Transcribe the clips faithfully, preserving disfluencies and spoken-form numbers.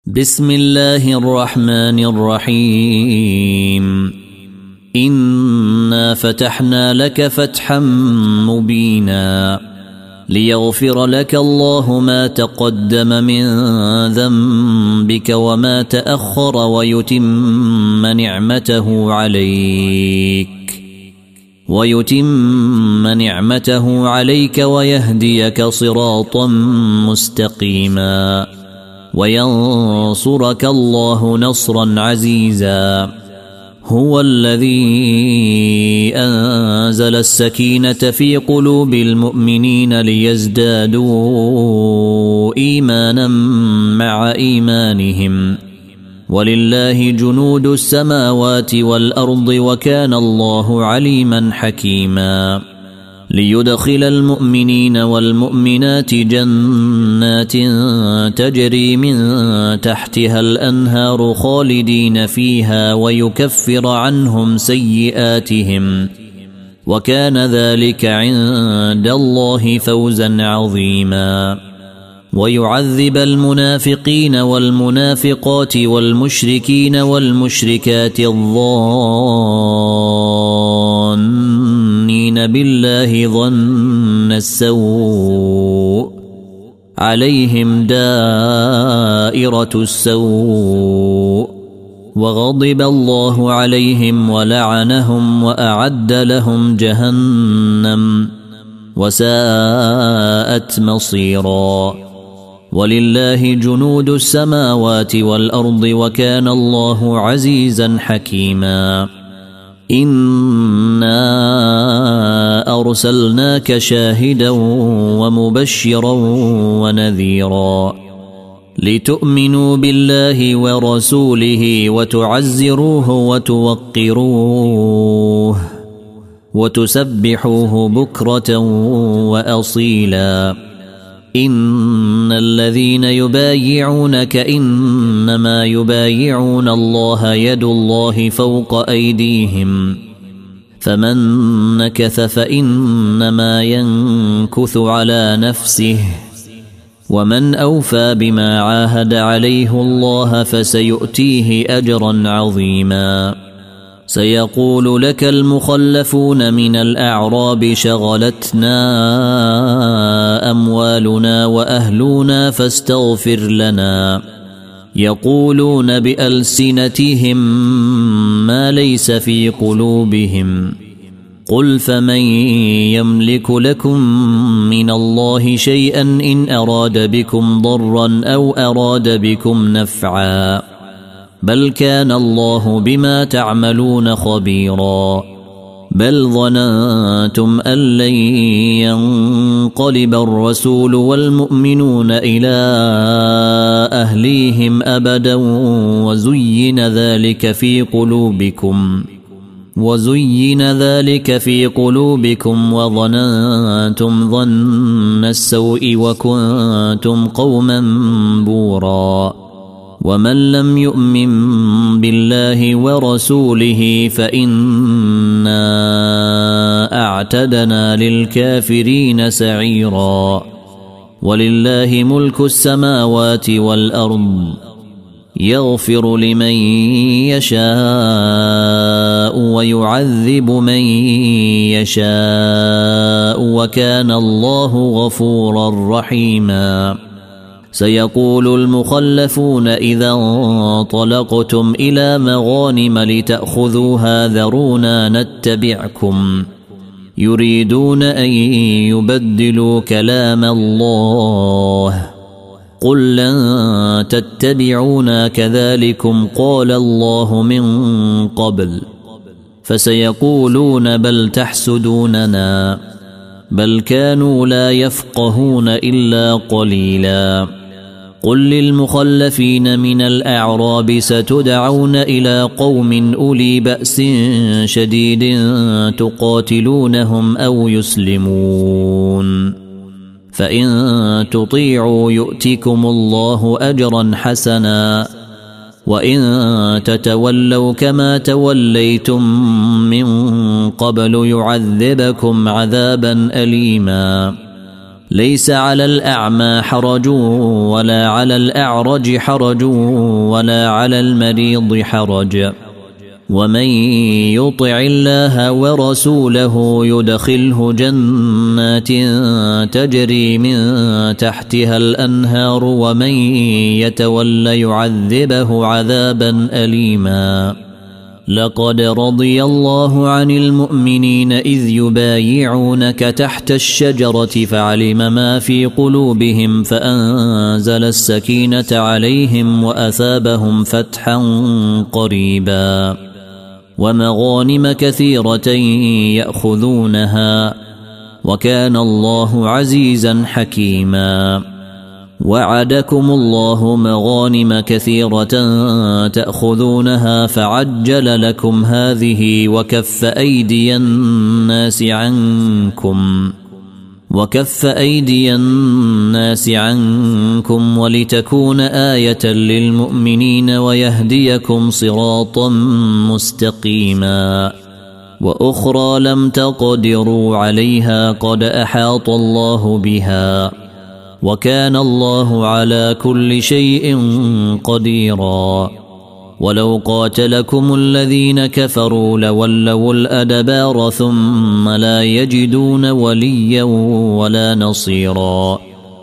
بسم الله الرحمن الرحيم. إنا فتحنا لك فتحا مبينا ليغفر لك الله ما تقدم من ذنبك وما تأخر ويتم نعمته عليك ويتم نعمته عليك ويهديك صراطا مستقيما وينصرك الله نصرا عزيزا. هو الذي أنزل السكينة في قلوب المؤمنين ليزدادوا إيمانا مع إيمانهم ولله جنود السماوات والأرض وكان الله عليما حكيما. ليدخل المؤمنين والمؤمنات جنات تجري من تحتها الأنهار خالدين فيها ويكفر عنهم سيئاتهم وكان ذلك عند الله فوزا عظيما. ويعذب المنافقين والمنافقات والمشركين والمشركات الظانين بالله ظن السوء عليهم دائرة السوء وغضب الله عليهم ولعنهم وأعد لهم جهنم وساءت مصيرا. ولله جنود السماوات والأرض وكان الله عزيزا حكيما. إنا أرسلناك شاهدا ومبشرا ونذيرا لتؤمنوا بالله ورسوله وتعزروه وتوقروه وتسبحوه بكرة وأصيلا. إن الذين يبايعونك إنما يبايعون الله يد الله فوق أيديهم فمن نكث فإنما ينكث على نفسه ومن أوفى بما عاهد عليه الله فسيؤتيه أجرا عظيما. سيقول لك المخلفون من الأعراب شغلتنا أموالنا وأهلنا فاستغفر لنا يقولون بألسنتهم ما ليس في قلوبهم قل فمن يملك لكم من الله شيئا إن أراد بكم ضرا أو أراد بكم نفعا بل كان الله بما تعملون خبيرا. بل ظننتم أن لن ينقلب الرسول والمؤمنون إلى أهليهم أبدا وزين ذلك في قلوبكم وزين ذلك في قلوبكم وظننتم ظن السوء وكنتم قوما بورا. ومن لم يؤمن بالله ورسوله فإنا أعتدنا للكافرين سعيرا. ولله ملك السماوات والأرض يغفر لمن يشاء ويعذب من يشاء وكان الله غفورا رحيما. سيقول المخلفون إذا انطلقتم إلى مغانم لتأخذوها ذرونا نتبعكم يريدون أن يبدلوا كلام الله قل لن تتبعونا كذلكم قال الله من قبل فسيقولون بل تحسدوننا بل كانوا لا يفقهون إلا قليلا. قل للمخلفين من الأعراب ستدعون إلى قوم أولي بأس شديد تقاتلونهم أو يسلمون فإن تطيعوا يؤتكم الله أجرا حسنا وإن تتولوا كما توليتم من قبل يعذبكم عذابا أليما. ليس على الأعمى حرج ولا على الأعرج حرج ولا على المريض حرج ومن يطع الله ورسوله يدخله جنات تجري من تحتها الأنهار ومن يتولى يعذبه عذابا أليما لقد رضي الله عن المؤمنين إذ يبايعونك تحت الشجرة فعلم ما في قلوبهم فأنزل السكينة عليهم وأثابهم فتحا قريبا ومغانم كثيرة يأخذونها وكان الله عزيزا حكيما وعدكم الله مغانم كثيرة تأخذونها فعجل لكم هذه وكف أيدي الناس عنكم وكف أيدي الناس عنكم ولتكون آية للمؤمنين ويهديكم صراطا مستقيما وأخرى لم تقدروا عليها قد أحاط الله بها وكان الله على كل شيء قديرا ولو قاتلكم الذين كفروا لولوا الأدبار ثم لا يجدون وليا ولا نصيرا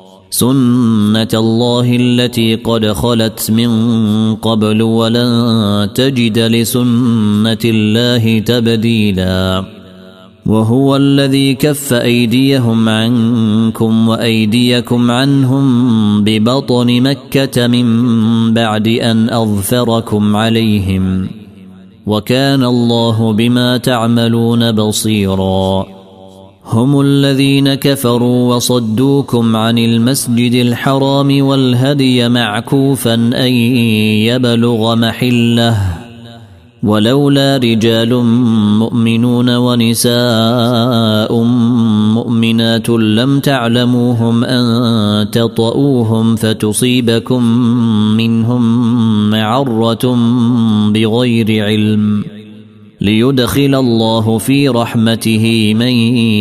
سنة الله التي قد خلت من قبل ولن تجد لسنة الله تبديلا وهو الذي كف أيديهم عنكم وأيديكم عنهم ببطن مكة من بعد أن أظفركم عليهم وكان الله بما تعملون بصيرا هم الذين كفروا وصدوكم عن المسجد الحرام والهدي معكوفا أن يبلغ محله ولولا رجال مؤمنون ونساء مؤمنات لم تعلموهم أن تطؤوهم فتصيبكم منهم معرة بغير علم ليدخل الله في رحمته من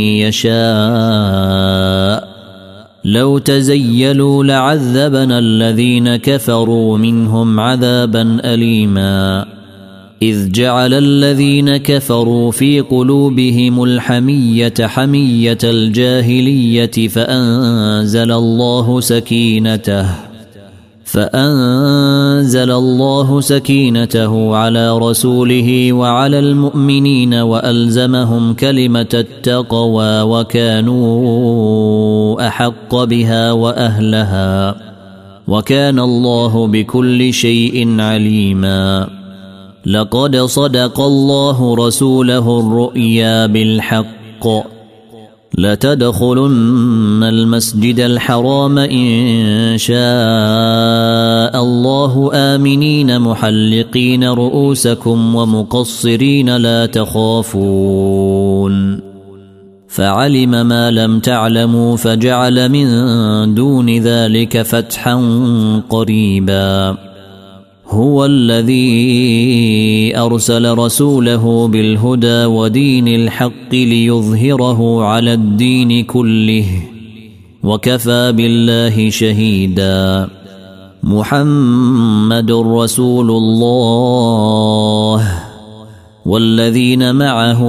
يشاء لو تزيلوا لعذبنا الذين كفروا منهم عذابا أليما إذ جعل الذين كفروا في قلوبهم الحمية حمية الجاهلية فأنزل الله سكينته فأنزل الله سكينته على رسوله وعلى المؤمنين وألزمهم كلمة التقوى وكانوا أحق بها وأهلها وكان الله بكل شيء عليما لقد صدق الله رسوله الرؤيا بالحق لتدخلن المسجد الحرام إن شاء الله آمنين محلقين رؤوسكم ومقصرين لا تخافون فعلم ما لم تعلموا فجعل من دون ذلك فتحا قريبا هو الذي أرسل رسوله بالهدى ودين الحق ليظهره على الدين كله وكفى بالله شهيدا محمد رسول الله والذين معه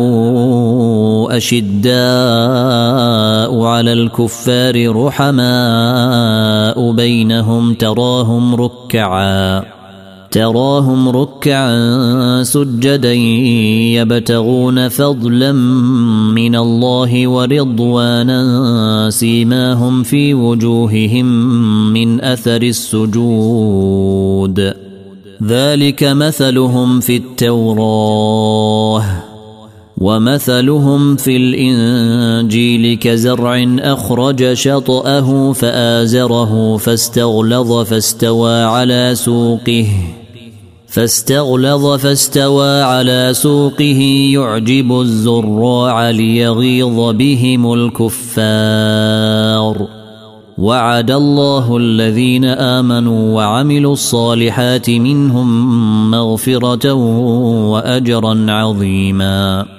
أشداء على الكفار رحماء بينهم تراهم ركعا تراهم ركعا سجدا يبتغون فضلا من الله ورضوانا سيماهم في وجوههم من أثر السجود ذلك مثلهم في التوراة ومثلهم في الإنجيل كزرع أخرج شطأه فآزره فاستغلظ فاستوى على سوقه فاستغلظ فاستوى على سوقه يعجب الزراع ليغيظ بهم الكفار وعد الله الذين آمنوا وعملوا الصالحات منهم مغفرة وأجرا عظيما